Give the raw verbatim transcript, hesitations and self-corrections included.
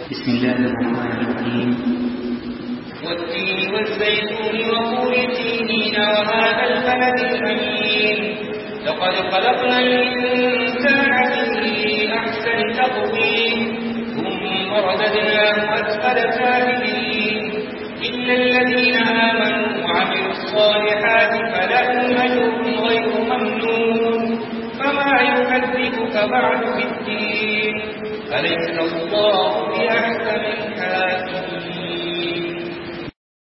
بسم الله الرحمن الرحيم. والتين والزيتون وطور سينين وهذا البلد الأمين لقد خلقنا الإنسان في أحسن تقويم ثم رددناه أسفل سافلين إلا الذين آمنوا وعملوا الصالحات فلهم أجر غير ممنون فما يكذبك بعد في الدين أليس الله بأحكم